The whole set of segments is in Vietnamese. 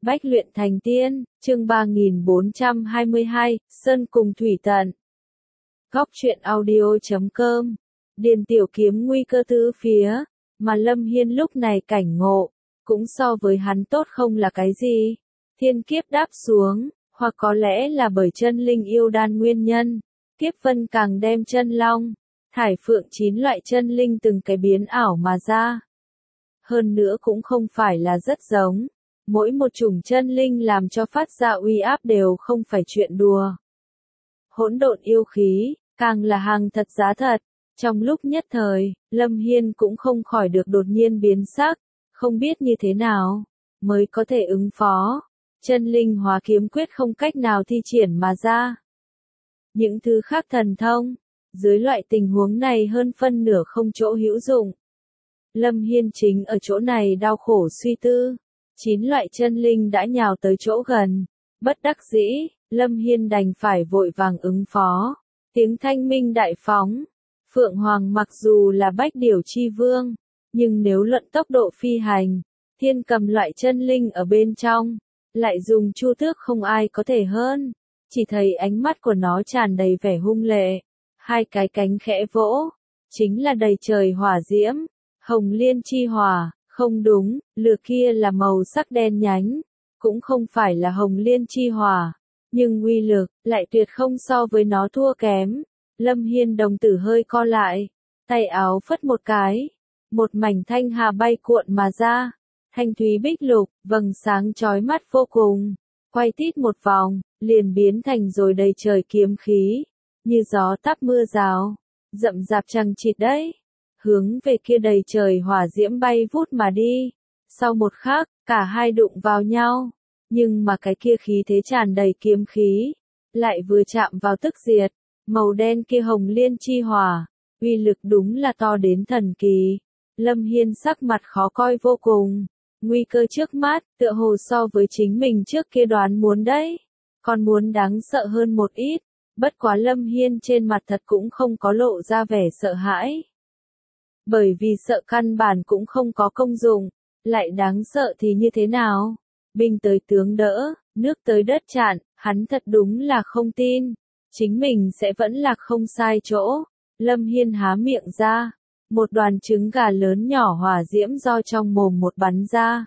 Bách luyện thành tiên, chương 3422, Sơn cùng Thủy Tận. Góc truyện audio.com. Điền Tiểu Kiếm nguy cơ tứ phía, mà Lâm Hiên lúc này cảnh ngộ, cũng so với hắn tốt không là cái gì. Thiên kiếp đáp xuống, hoặc có lẽ là bởi chân linh yêu đan nguyên nhân, kiếp vân càng đem chân long, thải phượng 9 loại chân linh từng cái biến ảo mà ra. Hơn nữa cũng không phải là rất giống. Mỗi một chủng chân linh làm cho phát ra uy áp đều không phải chuyện đùa. Hỗn độn yêu khí, càng là hàng thật giá thật. Trong lúc nhất thời, Lâm Hiên cũng không khỏi được đột nhiên biến sắc, không biết như thế nào mới có thể ứng phó. Chân linh hóa kiếm quyết không cách nào thi triển mà ra. Những thứ khác thần thông, dưới loại tình huống này hơn phân nửa không chỗ hữu dụng. Lâm Hiên chính ở chỗ này đau khổ suy tư. 9 loại chân linh đã nhào tới chỗ gần. Bất đắc dĩ, Lâm Hiên đành phải vội vàng ứng phó. Tiếng thanh minh đại phóng. Phượng Hoàng mặc dù là bách điểu chi vương, nhưng nếu luận tốc độ phi hành, thiên cầm loại chân linh ở bên trong, lại dùng chu tước không ai có thể hơn. Chỉ thấy ánh mắt của nó tràn đầy vẻ hung lệ. Hai cái cánh khẽ vỗ, chính là đầy trời hỏa diễm, hồng liên chi hỏa. Không đúng, lửa kia là màu sắc đen nhánh, cũng không phải là hồng liên chi hỏa, nhưng uy lực lại tuyệt không so với nó thua kém. Lâm Hiên đồng tử hơi co lại, tay áo phất một cái, một mảnh thanh hà bay cuộn mà ra, thanh thúy bích lục, vầng sáng chói mắt vô cùng, quay tít một vòng, liền biến thành rồi đầy trời kiếm khí, như gió táp mưa rào, rậm rạp chằng chịt đấy. Hướng về kia đầy trời hỏa diễm bay vút mà đi. Sau một khắc, cả hai đụng vào nhau. Nhưng mà cái kia khí thế tràn đầy kiếm khí, lại vừa chạm vào tức diệt. Màu đen kia hồng liên chi hỏa, uy lực đúng là to đến thần kỳ. Lâm Hiên sắc mặt khó coi vô cùng. Nguy cơ trước mắt, tựa hồ so với chính mình trước kia đoán muốn đấy. Còn muốn đáng sợ hơn một ít. Bất quá Lâm Hiên trên mặt thật cũng không có lộ ra vẻ sợ hãi. Bởi vì sợ căn bản cũng không có công dụng, lại đáng sợ thì như thế nào? Binh tới tướng đỡ, nước tới đất chặn, hắn thật đúng là không tin. Chính mình sẽ vẫn lạc không sai chỗ. Lâm Hiên há miệng ra, một đoàn trứng gà lớn nhỏ hỏa diễm do trong mồm một bắn ra.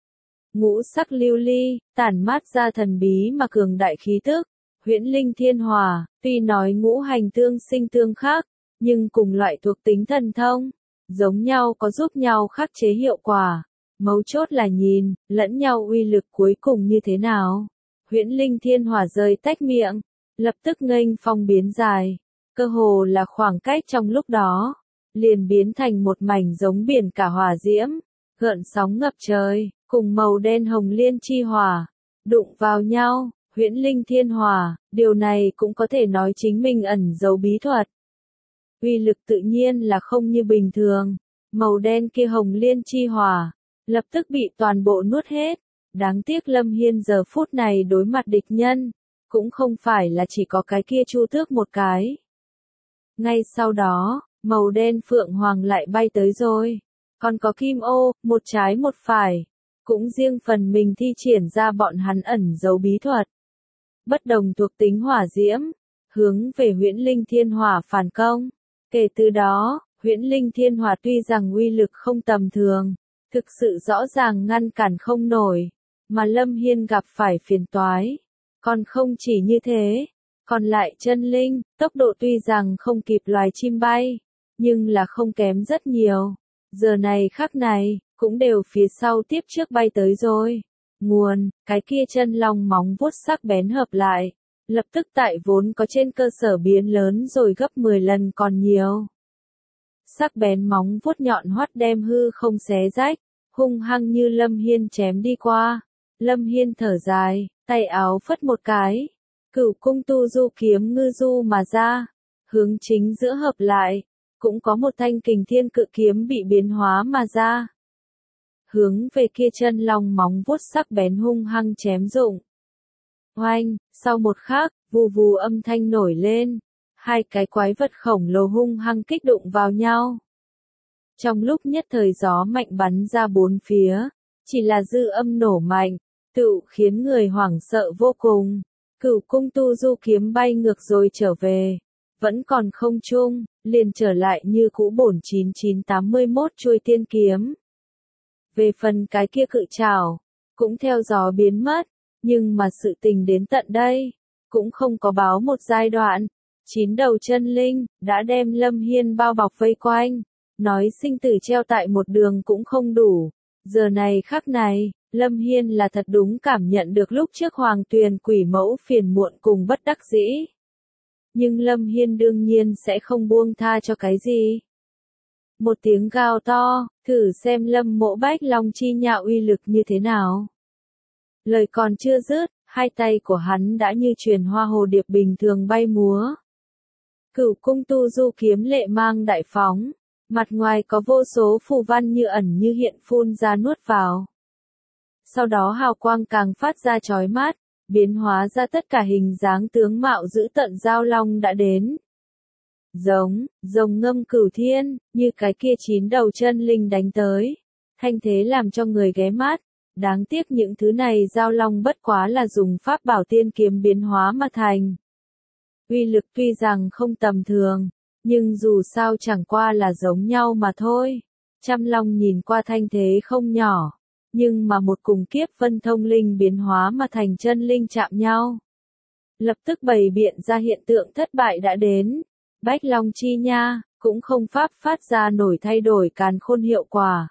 Ngũ sắc lưu ly, tản mát ra thần bí mà cường đại khí tức. Huyễn linh thiên hỏa, tuy nói ngũ hành tương sinh tương khắc, nhưng cùng loại thuộc tính thần thông. Giống nhau có giúp nhau khắc chế hiệu quả, mấu chốt là nhìn, lẫn nhau uy lực cuối cùng như thế nào. Huyễn linh thiên hỏa rơi tách miệng, lập tức nghênh phong biến dài, cơ hồ là khoảng cách trong lúc đó, liền biến thành một mảnh giống biển cả hỏa diễm, gợn sóng ngập trời, cùng màu đen hồng liên chi hỏa, đụng vào nhau, huyễn linh thiên hỏa, điều này cũng có thể nói chính mình ẩn giấu bí thuật. Uy lực tự nhiên là không như bình thường, màu đen kia hồng liên chi hỏa, lập tức bị toàn bộ nuốt hết. Đáng tiếc Lâm Hiên giờ phút này đối mặt địch nhân, cũng không phải là chỉ có cái kia chu tước một cái. Ngay sau đó, màu đen phượng hoàng lại bay tới rồi, còn có kim ô, một trái một phải, cũng riêng phần mình thi triển ra bọn hắn ẩn giấu bí thuật. Bất đồng thuộc tính hỏa diễm, hướng về huyễn linh thiên hỏa phản công. Kể từ đó, huyễn linh thiên hỏa tuy rằng uy lực không tầm thường, thực sự rõ ràng ngăn cản không nổi, mà Lâm Hiên gặp phải phiền toái. Còn không chỉ như thế, còn lại chân linh, tốc độ tuy rằng không kịp loài chim bay, nhưng là không kém rất nhiều. Giờ này khắc này, cũng đều phía sau tiếp trước bay tới rồi. Nguồn, cái kia chân long móng vuốt sắc bén hợp lại. Lập tức tại vốn có trên cơ sở biến lớn rồi gấp 10 lần còn nhiều. Sắc bén móng vuốt nhọn hoắt đem hư không xé rách, hung hăng như Lâm Hiên chém đi qua. Lâm Hiên thở dài, tay áo phất một cái, cửu cung tu du kiếm ngư du mà ra, hướng chính giữa hợp lại, cũng có một thanh kình thiên cự kiếm bị biến hóa mà ra. Hướng về kia chân long móng vuốt sắc bén hung hăng chém dụng. Oanh, sau một khắc, vù vù âm thanh nổi lên, hai cái quái vật khổng lồ hung hăng kích đụng vào nhau. Trong lúc nhất thời gió mạnh bắn ra bốn phía, chỉ là dư âm nổ mạnh, Tựu khiến người hoảng sợ vô cùng. Cửu cung tu du kiếm bay ngược rồi trở về. Vẫn còn không trung, liền trở lại như cũ bổn 9981 chuôi tiên kiếm. Về phần cái kia cự trảo, cũng theo gió biến mất, nhưng mà sự tình đến tận đây, cũng không có báo một giai đoạn. 9 đầu chân linh, đã đem Lâm Hiên bao bọc vây quanh, nói sinh tử treo tại một đường cũng không đủ. Giờ này khắc này, Lâm Hiên là thật đúng cảm nhận được lúc trước Hoàng Tuyền quỷ mẫu phiền muộn cùng bất đắc dĩ. Nhưng Lâm Hiên đương nhiên sẽ không buông tha cho cái gì. Một tiếng gào to, thử xem Lâm Mộ Bách Long chi nhạo uy lực như thế nào. Lời còn chưa dứt, hai tay của hắn đã như truyền hoa hồ điệp bình thường bay múa. Cửu cung tu du kiếm lệ mang đại phóng, mặt ngoài có vô số phù văn như ẩn như hiện phun ra nuốt vào. Sau đó hào quang càng phát ra chói mắt, biến hóa ra tất cả hình dáng tướng mạo dữ tợn giao long đã đến. Rồng ngâm cửu thiên, như cái kia 9 đầu chân linh đánh tới. Thanh thế làm cho người ghé mắt. Đáng tiếc những thứ này giao long bất quá là dùng pháp bảo tiên kiếm biến hóa mà thành. Uy lực tuy rằng không tầm thường, nhưng dù sao chẳng qua là giống nhau mà thôi. Trăm long nhìn qua thanh thế không nhỏ, nhưng mà một cùng kiếp vân thông linh biến hóa mà thành chân linh chạm nhau. Lập tức bày biện ra hiện tượng thất bại đã đến. Bách Long chi nha, cũng không pháp phát ra nổi thay đổi càn khôn hiệu quả.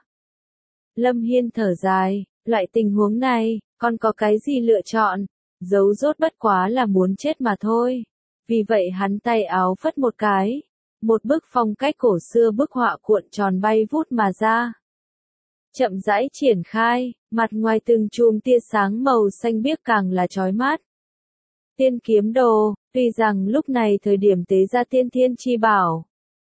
Lâm Hiên thở dài, loại tình huống này, còn có cái gì lựa chọn, dấu rốt bất quá là muốn chết mà thôi. Vì vậy hắn tay áo phất một cái, một bức phong cách cổ xưa bức họa cuộn tròn bay vút mà ra. Chậm rãi triển khai, mặt ngoài từng chùm tia sáng màu xanh biếc càng là chói mắt. Tiên kiếm đồ, tuy rằng lúc này thời điểm tế ra tiên thiên chi bảo,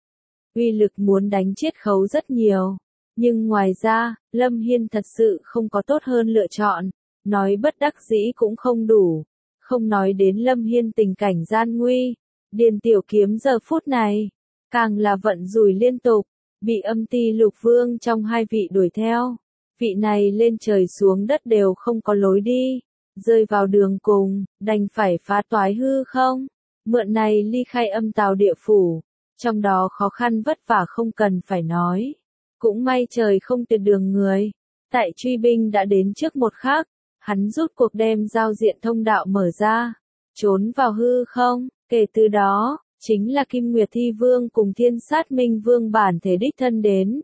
uy lực muốn đánh chiết khấu rất nhiều, nhưng ngoài ra, Lâm Hiên thật sự không có tốt hơn lựa chọn, nói bất đắc dĩ cũng không đủ, không nói đến Lâm Hiên tình cảnh gian nguy, Điền Tiểu Kiếm giờ phút này, càng là vận rủi liên tục, bị Âm Ti Lục Vương trong hai vị đuổi theo, vị này lên trời xuống đất đều không có lối đi. Rơi vào đường cùng, đành phải phá toái hư không, mượn này ly khai Âm Tào địa phủ, trong đó khó khăn vất vả không cần phải nói. Cũng may trời không tuyệt đường người, tại truy binh đã đến trước một khắc, hắn rút cuộc đem giao diện thông đạo mở ra, trốn vào hư không, kể từ đó, chính là Kim Nguyệt Thi Vương cùng Thiên Sát Minh Vương bản thể đích thân đến.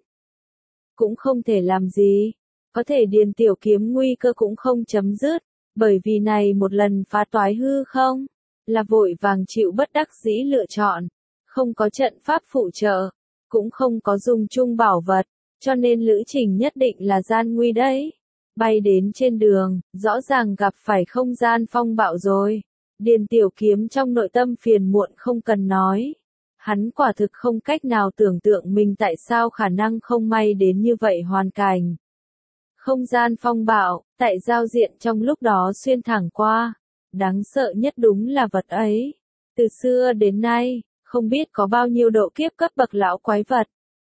Cũng không thể làm gì, có thể Điền Tiểu Kiếm nguy cơ cũng không chấm dứt. Bởi vì này một lần phá toái hư không, là vội vàng chịu bất đắc dĩ lựa chọn, không có trận pháp phụ trợ, cũng không có dùng chung bảo vật, cho nên lữ trình nhất định là gian nguy đấy. Bay đến trên đường, rõ ràng gặp phải không gian phong bạo rồi. Điền Tiểu Kiếm trong nội tâm phiền muộn không cần nói. Hắn quả thực không cách nào tưởng tượng mình tại sao khả năng không may đến như vậy hoàn cảnh. Không gian phong bạo, tại giao diện trong lúc đó xuyên thẳng qua. Đáng sợ nhất đúng là vật ấy. Từ xưa đến nay, không biết có bao nhiêu độ kiếp cấp bậc lão quái vật.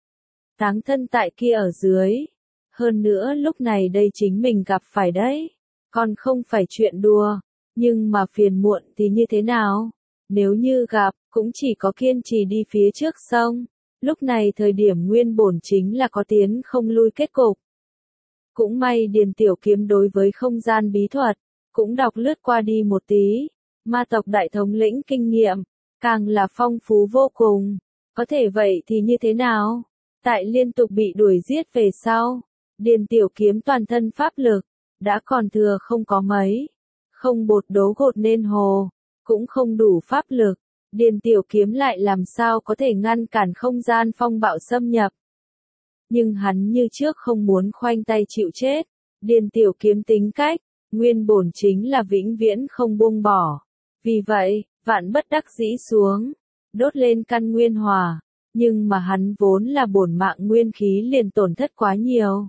Táng thân tại kia ở dưới. Hơn nữa lúc này đây chính mình gặp phải đấy. Còn không phải chuyện đùa. Nhưng mà phiền muộn thì như thế nào? Nếu như gặp, cũng chỉ có kiên trì đi phía trước sông. Lúc này thời điểm nguyên bổn chính là có tiến không lui kết cục. Cũng may Điền Tiểu Kiếm đối với không gian bí thuật, cũng đọc lướt qua đi một tí, ma tộc đại thống lĩnh kinh nghiệm, càng là phong phú vô cùng. Có thể vậy thì như thế nào? Tại liên tục bị đuổi giết về sau, Điền Tiểu Kiếm toàn thân pháp lực, đã còn thừa không có mấy, không bột đố gột nên hồ, cũng không đủ pháp lực, Điền Tiểu Kiếm lại làm sao có thể ngăn cản không gian phong bạo xâm nhập. Nhưng hắn như trước không muốn khoanh tay chịu chết. Điền Tiểu Kiếm tính cách, nguyên bổn chính là vĩnh viễn không buông bỏ. Vì vậy, vạn bất đắc dĩ xuống, đốt lên căn nguyên hỏa. Nhưng mà hắn vốn là bổn mạng nguyên khí liền tổn thất quá nhiều.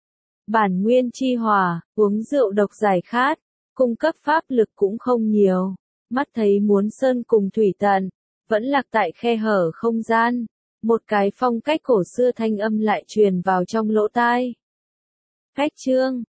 Bản nguyên chi hỏa, uống rượu độc giải khát, cung cấp pháp lực cũng không nhiều. Mắt thấy muốn sơn cùng thủy tận, vẫn lạc tại khe hở không gian. Một cái phong cách cổ xưa thanh âm lại truyền vào trong lỗ tai. Cách chương